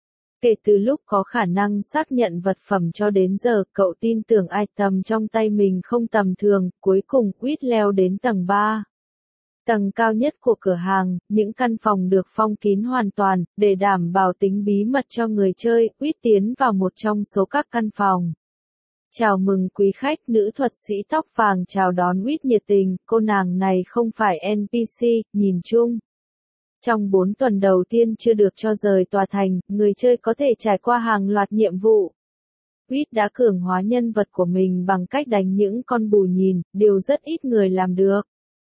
Kể từ lúc có khả năng xác nhận vật phẩm cho đến giờ, cậu tin tưởng item trong tay mình không tầm thường, cuối cùng Whit leo đến tầng ba. Tầng cao nhất của cửa hàng, những căn phòng được phong kín hoàn toàn, để đảm bảo tính bí mật cho người chơi, Whit tiến vào một trong số các căn phòng. Chào mừng quý khách, nữ thuật sĩ tóc vàng chào đón Whit nhiệt tình, cô nàng này không phải en pê xê, nhìn chung. Trong bốn tuần đầu tiên chưa được cho rời tòa thành, người chơi có thể trải qua hàng loạt nhiệm vụ. Whit đã cường hóa nhân vật của mình bằng cách đánh những con bù nhìn, điều rất ít người làm được.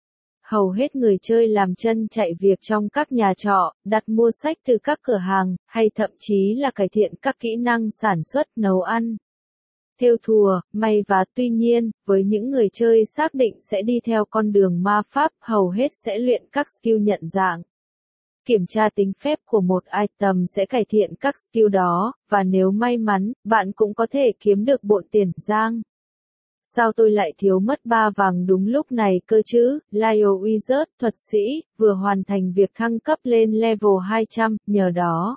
Hầu hết người chơi làm chân chạy việc trong các nhà trọ, đặt mua sách từ các cửa hàng, hay thậm chí là cải thiện các kỹ năng sản xuất, nấu ăn, thêu thùa, may vá. Tuy nhiên, với những người chơi xác định sẽ đi theo con đường ma pháp, hầu hết sẽ luyện các skill nhận dạng. Kiểm tra tính phép của một item sẽ cải thiện các skill đó, và nếu may mắn, bạn cũng có thể kiếm được bộn tiền. Giang. Sao tôi lại thiếu mất ba vàng đúng lúc này cơ chứ? Lio Wizard, thuật sĩ, vừa hoàn thành việc thăng cấp lên level hai trăm, nhờ đó.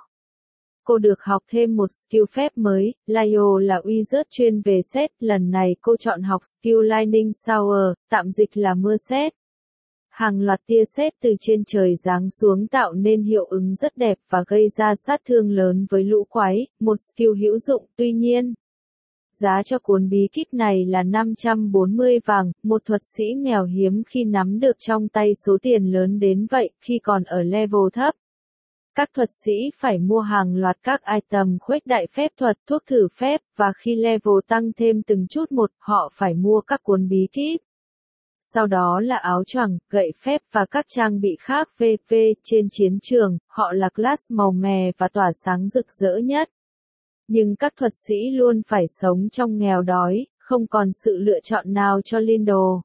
Cô được học thêm một skill phép mới. Lio là Wizard chuyên về sét, lần này cô chọn học skill Lightning Shower, tạm dịch là mưa sét. Hàng loạt tia sét từ trên trời giáng xuống tạo nên hiệu ứng rất đẹp và gây ra sát thương lớn với lũ quái, một skill hữu dụng. Tuy nhiên, giá cho cuốn bí kíp này là năm trăm bốn mươi vàng, một thuật sĩ nghèo hiếm khi nắm được trong tay số tiền lớn đến vậy khi còn ở level thấp. Các thuật sĩ phải mua hàng loạt các item khuếch đại phép thuật, thuốc thử phép, và khi level tăng thêm từng chút một, họ phải mua các cuốn bí kíp. Sau đó là áo choàng, gậy phép và các trang bị khác. vê vê trên chiến trường, họ là class màu mè và tỏa sáng rực rỡ nhất. Nhưng các thuật sĩ luôn phải sống trong nghèo đói, không còn sự lựa chọn nào cho Lindo.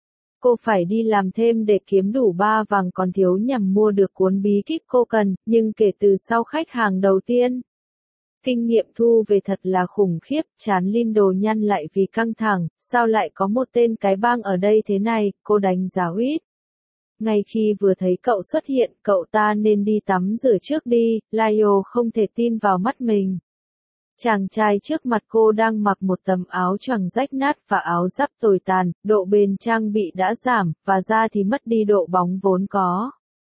Cô phải đi làm thêm để kiếm đủ ba vàng còn thiếu nhằm mua được cuốn bí kíp cô cần, nhưng kể từ sau khách hàng đầu tiên, kinh nghiệm thu về thật là khủng khiếp. Chán Lindo nhăn lại vì căng thẳng, sao lại có một tên cái bang ở đây thế này, cô đánh giá Whit. Ngay khi vừa thấy cậu xuất hiện, cậu ta nên đi tắm rửa trước đi. Lio không thể tin vào mắt mình. Chàng trai trước mặt cô đang mặc một tấm áo choàng rách nát và áo giáp tồi tàn, độ bền trang bị đã giảm, và da thì mất đi độ bóng vốn có.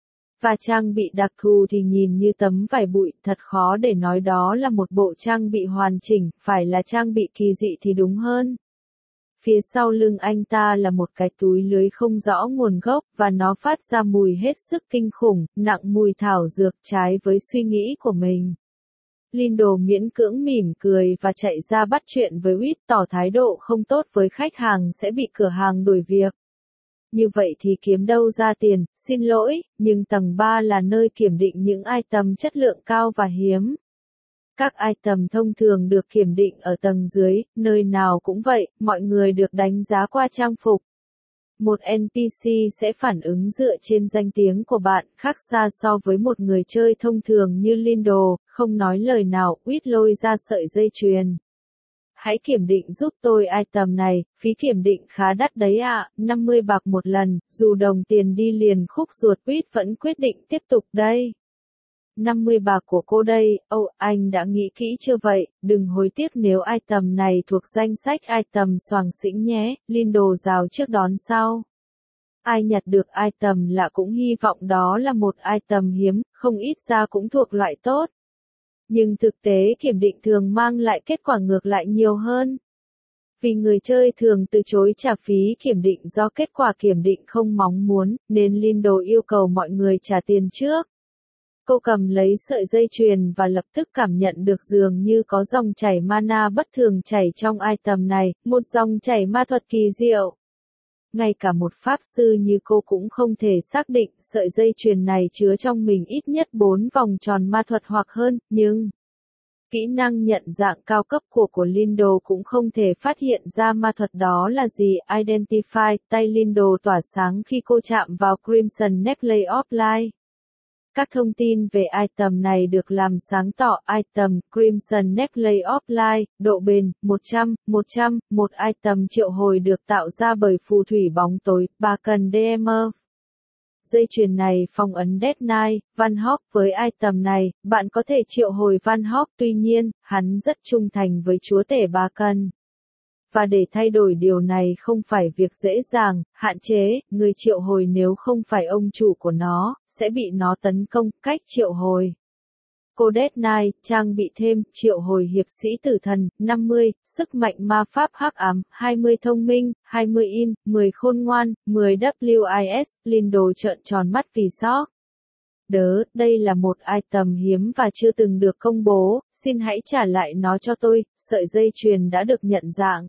Và trang bị đặc thù thì nhìn như tấm vải bụi, thật khó để nói đó là một bộ trang bị hoàn chỉnh, phải là trang bị kỳ dị thì đúng hơn. phía sau lưng anh ta là một cái túi lưới không rõ nguồn gốc và nó phát ra mùi hết sức kinh khủng, nặng mùi thảo dược trái với suy nghĩ của mình. Lindo miễn cưỡng mỉm cười và chạy ra bắt chuyện với Whit, tỏ thái độ không tốt với khách hàng sẽ bị cửa hàng đuổi việc. Như vậy thì kiếm đâu ra tiền, xin lỗi, nhưng tầng ba là nơi kiểm định những item chất lượng cao và hiếm. Các item thông thường được kiểm định ở tầng dưới, nơi nào cũng vậy, mọi người được đánh giá qua trang phục. Một en pê xê sẽ phản ứng dựa trên danh tiếng của bạn, khác xa so với một người chơi thông thường như Lindo, không nói lời nào, Whit lôi ra sợi dây chuyền. Hãy kiểm định giúp tôi item này, phí kiểm định khá đắt đấy ạ, à, năm mươi bạc một lần, dù đồng tiền đi liền khúc ruột, Whit vẫn quyết định tiếp tục đây. năm mươi bạc của cô đây, ồ, oh, anh đã nghĩ kỹ chưa vậy, đừng hối tiếc nếu item này thuộc danh sách item xoàng xĩnh nhé, Lindo rào trước đón sau. Ai nhặt được item lạ cũng hy vọng đó là một item hiếm, không ít ra cũng thuộc loại tốt. Nhưng thực tế kiểm định thường mang lại kết quả ngược lại nhiều hơn. Vì người chơi thường từ chối trả phí kiểm định do kết quả kiểm định không mong muốn, nên Lindo yêu cầu mọi người trả tiền trước. Cô cầm lấy sợi dây chuyền và lập tức cảm nhận được dường như có dòng chảy mana bất thường chảy trong item này, một dòng chảy ma thuật kỳ diệu. Ngay cả một pháp sư như cô cũng không thể xác định sợi dây chuyền này chứa trong mình ít nhất bốn vòng tròn ma thuật hoặc hơn, nhưng kỹ năng nhận dạng cao cấp của của Lindo cũng không thể phát hiện ra ma thuật đó là gì. Identify, tay Lindo tỏa sáng khi cô chạm vào Crimson Necklace of Light. Các thông tin về item này được làm sáng tỏ. Item, Crimson Necklace of Light, độ bền, một trăm, một trăm, một item triệu hồi được tạo ra bởi phù thủy bóng tối, bà cần đê em ép. Dây chuyền này phong ấn Death Knight, Van Hawk. Với item này, bạn có thể triệu hồi Van Hawk, tuy nhiên, hắn rất trung thành với chúa tể bà cần. Và để thay đổi điều này không phải việc dễ dàng, hạn chế, người triệu hồi nếu không phải ông chủ của nó, sẽ bị nó tấn công. Cách triệu hồi. Cô Death Knight, trang bị thêm, triệu hồi hiệp sĩ tử thần, năm mươi, sức mạnh ma pháp hắc ám, hai mươi thông minh, hai mươi in, mười khôn ngoan, mười W I S, Lindo trợn tròn mắt vì sốc. Đớ, đây là một item hiếm và chưa từng được công bố, xin hãy trả lại nó cho tôi, sợi dây chuyền đã được nhận dạng.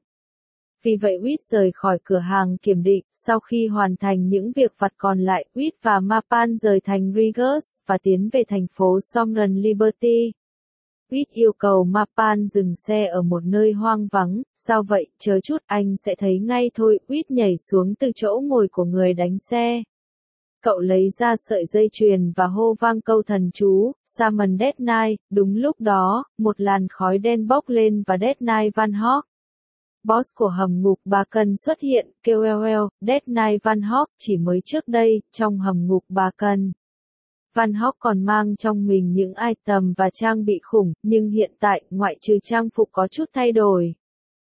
Vì vậy Whit rời khỏi cửa hàng kiểm định, sau khi hoàn thành những việc vặt còn lại, Whit và Mapan rời thành Regis, và tiến về thành phố Somnus Liberty. Whit yêu cầu Mapan dừng xe ở một nơi hoang vắng, sao vậy, chờ chút, anh sẽ thấy ngay thôi, Whit nhảy xuống từ chỗ ngồi của người đánh xe. Cậu lấy ra sợi dây chuyền và hô vang câu thần chú, Summon Death Knight, đúng lúc đó, một làn khói đen bốc lên và Death Knight Van Hawk. Boss của hầm ngục bà cần xuất hiện, kêu eo eo, Death Knight Van Hawk, chỉ mới trước đây, trong hầm ngục bà cần. Van Hawk còn mang trong mình những item và trang bị khủng, nhưng hiện tại, ngoại trừ trang phục có chút thay đổi.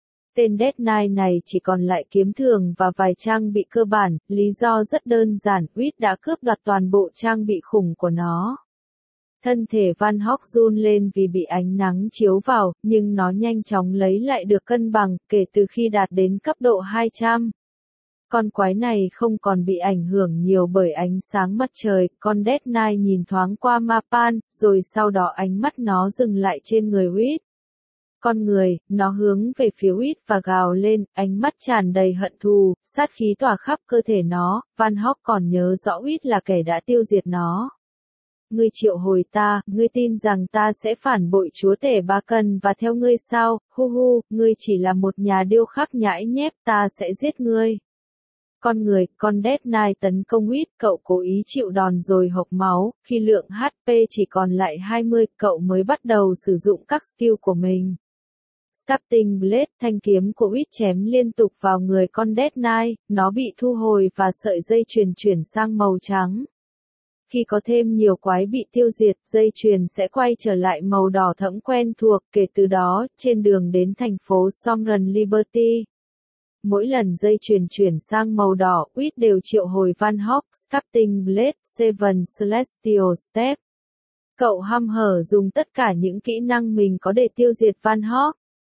Tên Death Knight này chỉ còn lại kiếm thường và vài trang bị cơ bản, lý do rất đơn giản, Whit đã cướp đoạt toàn bộ trang bị khủng của nó. Thân thể Van Hawk run lên vì bị ánh nắng chiếu vào, nhưng nó nhanh chóng lấy lại được cân bằng, kể từ khi đạt đến cấp độ hai trăm. Con quái này không còn bị ảnh hưởng nhiều bởi ánh sáng mặt trời, con Death Knight nhìn thoáng qua Mapan, rồi sau đó ánh mắt nó dừng lại trên người Whit. Con người, nó hướng về phía Whit và gào lên, ánh mắt tràn đầy hận thù, sát khí tỏa khắp cơ thể nó, Van Hawk còn nhớ rõ Whit là kẻ đã tiêu diệt nó. Ngươi triệu hồi ta, ngươi tin rằng ta sẽ phản bội chúa tể ba cần và theo ngươi sao, hu hu, ngươi chỉ là một nhà điêu khắc nhãi nhép, ta sẽ giết ngươi. Con người, con Death Knight tấn công Whit, cậu cố ý chịu đòn rồi hộc máu, khi lượng hát pê chỉ còn lại hai mươi, cậu mới bắt đầu sử dụng các skill của mình. Scathing Blade, thanh kiếm của Whit chém liên tục vào người con Death Knight, nó bị thu hồi và sợi dây chuyền chuyển sang màu trắng. Khi có thêm nhiều quái bị tiêu diệt, dây chuyền sẽ quay trở lại màu đỏ thẫm quen thuộc, kể từ đó, trên đường đến thành phố Somnus Liberty. Mỗi lần dây chuyền chuyển sang màu đỏ, Whit đều triệu hồi Van Hawk, Scathing Blade, Seven Celestial Step. Cậu hăm hở dùng tất cả những kỹ năng mình có để tiêu diệt Van Hawk.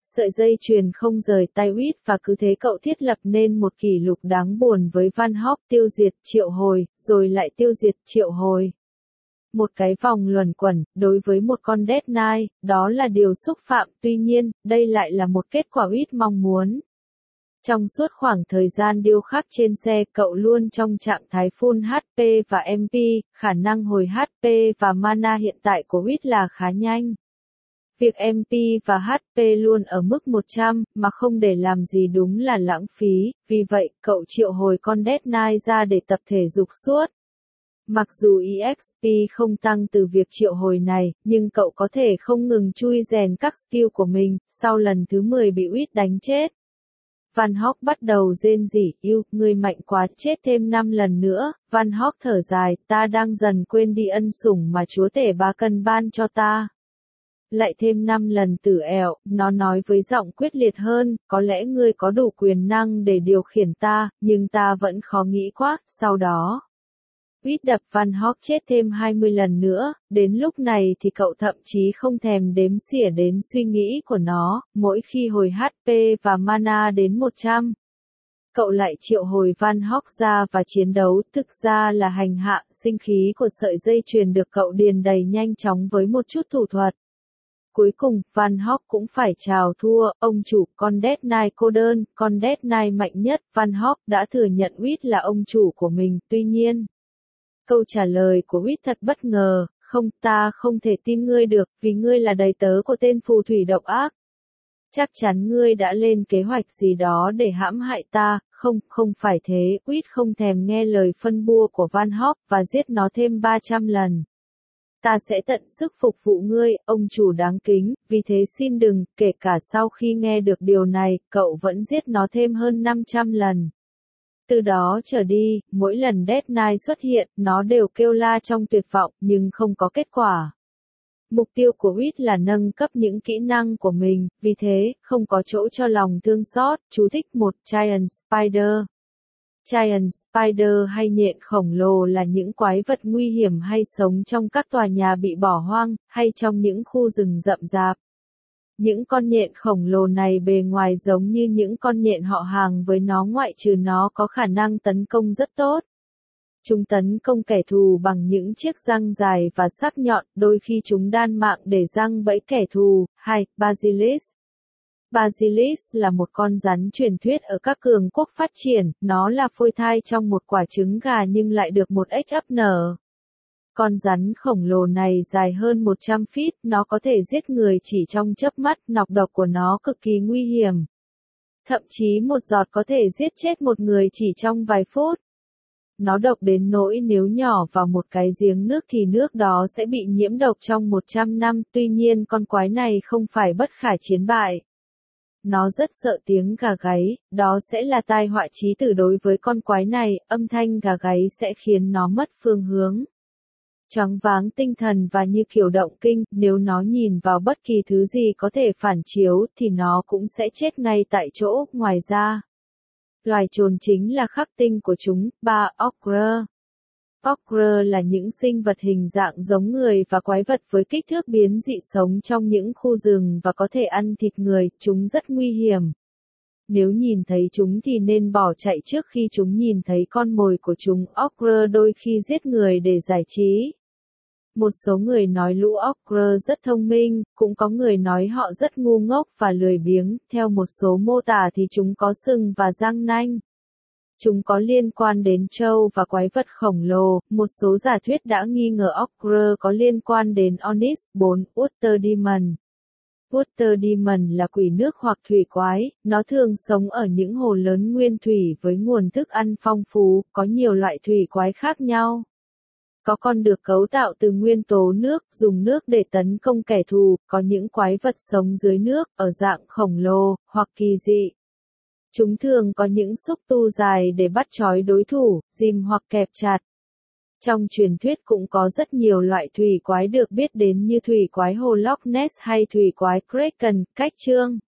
Sợi dây chuyền không rời tay Huyết và cứ thế cậu thiết lập nên một kỷ lục đáng buồn với Van Hove, tiêu diệt triệu hồi, rồi lại tiêu diệt triệu hồi. Một cái vòng luẩn quẩn, đối với một con Death Knight, đó là điều xúc phạm, tuy nhiên, đây lại là một kết quả Huyết mong muốn. Trong suốt khoảng thời gian điêu khắc trên xe, cậu luôn trong trạng thái full hát pê và em pê, khả năng hồi hát pê và mana hiện tại của Huyết là khá nhanh. Việc em pê và hát pê luôn ở mức một trăm, mà không để làm gì đúng là lãng phí, vì vậy, cậu triệu hồi con Death Knight ra để tập thể dục suốt. Mặc dù e ích pê không tăng từ việc triệu hồi này, nhưng cậu có thể không ngừng chui rèn các skill của mình, sau lần thứ mười bị Huyết đánh chết. Van Hove bắt đầu rên rỉ, yêu, ngươi mạnh quá, chết thêm năm lần nữa. Van Hove thở dài, ta đang dần quên đi ân sủng mà chúa tể ba cân ban cho ta. Lại thêm năm lần tử ẹo, nó nói với giọng quyết liệt hơn, có lẽ ngươi có đủ quyền năng để điều khiển ta, nhưng ta vẫn khó nghĩ quá, sau đó. Huyết đập Van Hove chết thêm hai mươi lần nữa, đến lúc này thì cậu thậm chí không thèm đếm xỉa đến suy nghĩ của nó, mỗi khi hồi hát pê và mana đến một trăm. Cậu lại triệu hồi Van Hove ra và chiến đấu, thực ra là hành hạ, sinh khí của sợi dây chuyền được cậu điền đầy nhanh chóng với một chút thủ thuật. Cuối cùng, Van Hove cũng phải chào thua, ông chủ, con Death Knight cô đơn, con Death Knight mạnh nhất, Van Hove đã thừa nhận Huyết là ông chủ của mình, tuy nhiên. Câu trả lời của Huyết thật bất ngờ, không, ta không thể tin ngươi được, vì ngươi là đầy tớ của tên phù thủy độc ác. Chắc chắn ngươi đã lên kế hoạch gì đó để hãm hại ta, không, không phải thế, Huyết không thèm nghe lời phân bua của Van Hove và giết nó thêm ba trăm lần. Ta sẽ tận sức phục vụ ngươi, ông chủ đáng kính, vì thế xin đừng, kể cả sau khi nghe được điều này, cậu vẫn giết nó thêm hơn năm trăm lần. Từ đó trở đi, mỗi lần Death Knight xuất hiện, nó đều kêu la trong tuyệt vọng, nhưng không có kết quả. Mục tiêu của Huyết là nâng cấp những kỹ năng của mình, vì thế, không có chỗ cho lòng thương xót. Chú thích một Giant Spider. Giant Spider hay nhện khổng lồ là những quái vật nguy hiểm hay sống trong các tòa nhà bị bỏ hoang, hay trong những khu rừng rậm rạp. Những con nhện khổng lồ này bề ngoài giống như những con nhện họ hàng với nó ngoại trừ nó có khả năng tấn công rất tốt. Chúng tấn công kẻ thù bằng những chiếc răng dài và sắc nhọn, đôi khi chúng đan mạng để răng bẫy kẻ thù. hai. Basilisk. Basilisk là một con rắn truyền thuyết ở các cường quốc phát triển, nó là phôi thai trong một quả trứng gà nhưng lại được một ếch ấp nở. Con rắn khổng lồ này dài hơn một trăm feet, nó có thể giết người chỉ trong chớp mắt, nọc độc của nó cực kỳ nguy hiểm. Thậm chí một giọt có thể giết chết một người chỉ trong vài phút. Nó độc đến nỗi nếu nhỏ vào một cái giếng nước thì nước đó sẽ bị nhiễm độc trong một trăm năm, tuy nhiên con quái này không phải bất khả chiến bại. Nó rất sợ tiếng gà gáy, đó sẽ là tai họa chí tử đối với con quái này, âm thanh gà gáy sẽ khiến nó mất phương hướng. Choáng váng tinh thần và như kiểu động kinh, nếu nó nhìn vào bất kỳ thứ gì có thể phản chiếu thì nó cũng sẽ chết ngay tại chỗ. Ngoài ra, loài trồn chính là khắc tinh của chúng. ba. Ogre. Ogre là những sinh vật hình dạng giống người và quái vật với kích thước biến dị sống trong những khu rừng và có thể ăn thịt người, chúng rất nguy hiểm. Nếu nhìn thấy chúng thì nên bỏ chạy trước khi chúng nhìn thấy con mồi của chúng. Ogre đôi khi giết người để giải trí. Một số người nói lũ Ogre rất thông minh, cũng có người nói họ rất ngu ngốc và lười biếng, theo một số mô tả thì chúng có sừng và răng nanh. Chúng có liên quan đến trâu và quái vật khổng lồ, một số giả thuyết đã nghi ngờ Ogre có liên quan đến Onyx. bốn. Water Demon. Water Demon là quỷ nước hoặc thủy quái, nó thường sống ở những hồ lớn nguyên thủy với nguồn thức ăn phong phú, có nhiều loại thủy quái khác nhau. Có con được cấu tạo từ nguyên tố nước, dùng nước để tấn công kẻ thù, có những quái vật sống dưới nước, ở dạng khổng lồ, hoặc kỳ dị. Chúng thường có những xúc tu dài để bắt trói đối thủ, ghim hoặc kẹp chặt. Trong truyền thuyết cũng có rất nhiều loại thủy quái được biết đến như thủy quái hồ Loch Ness hay thủy quái Kraken. Cách chương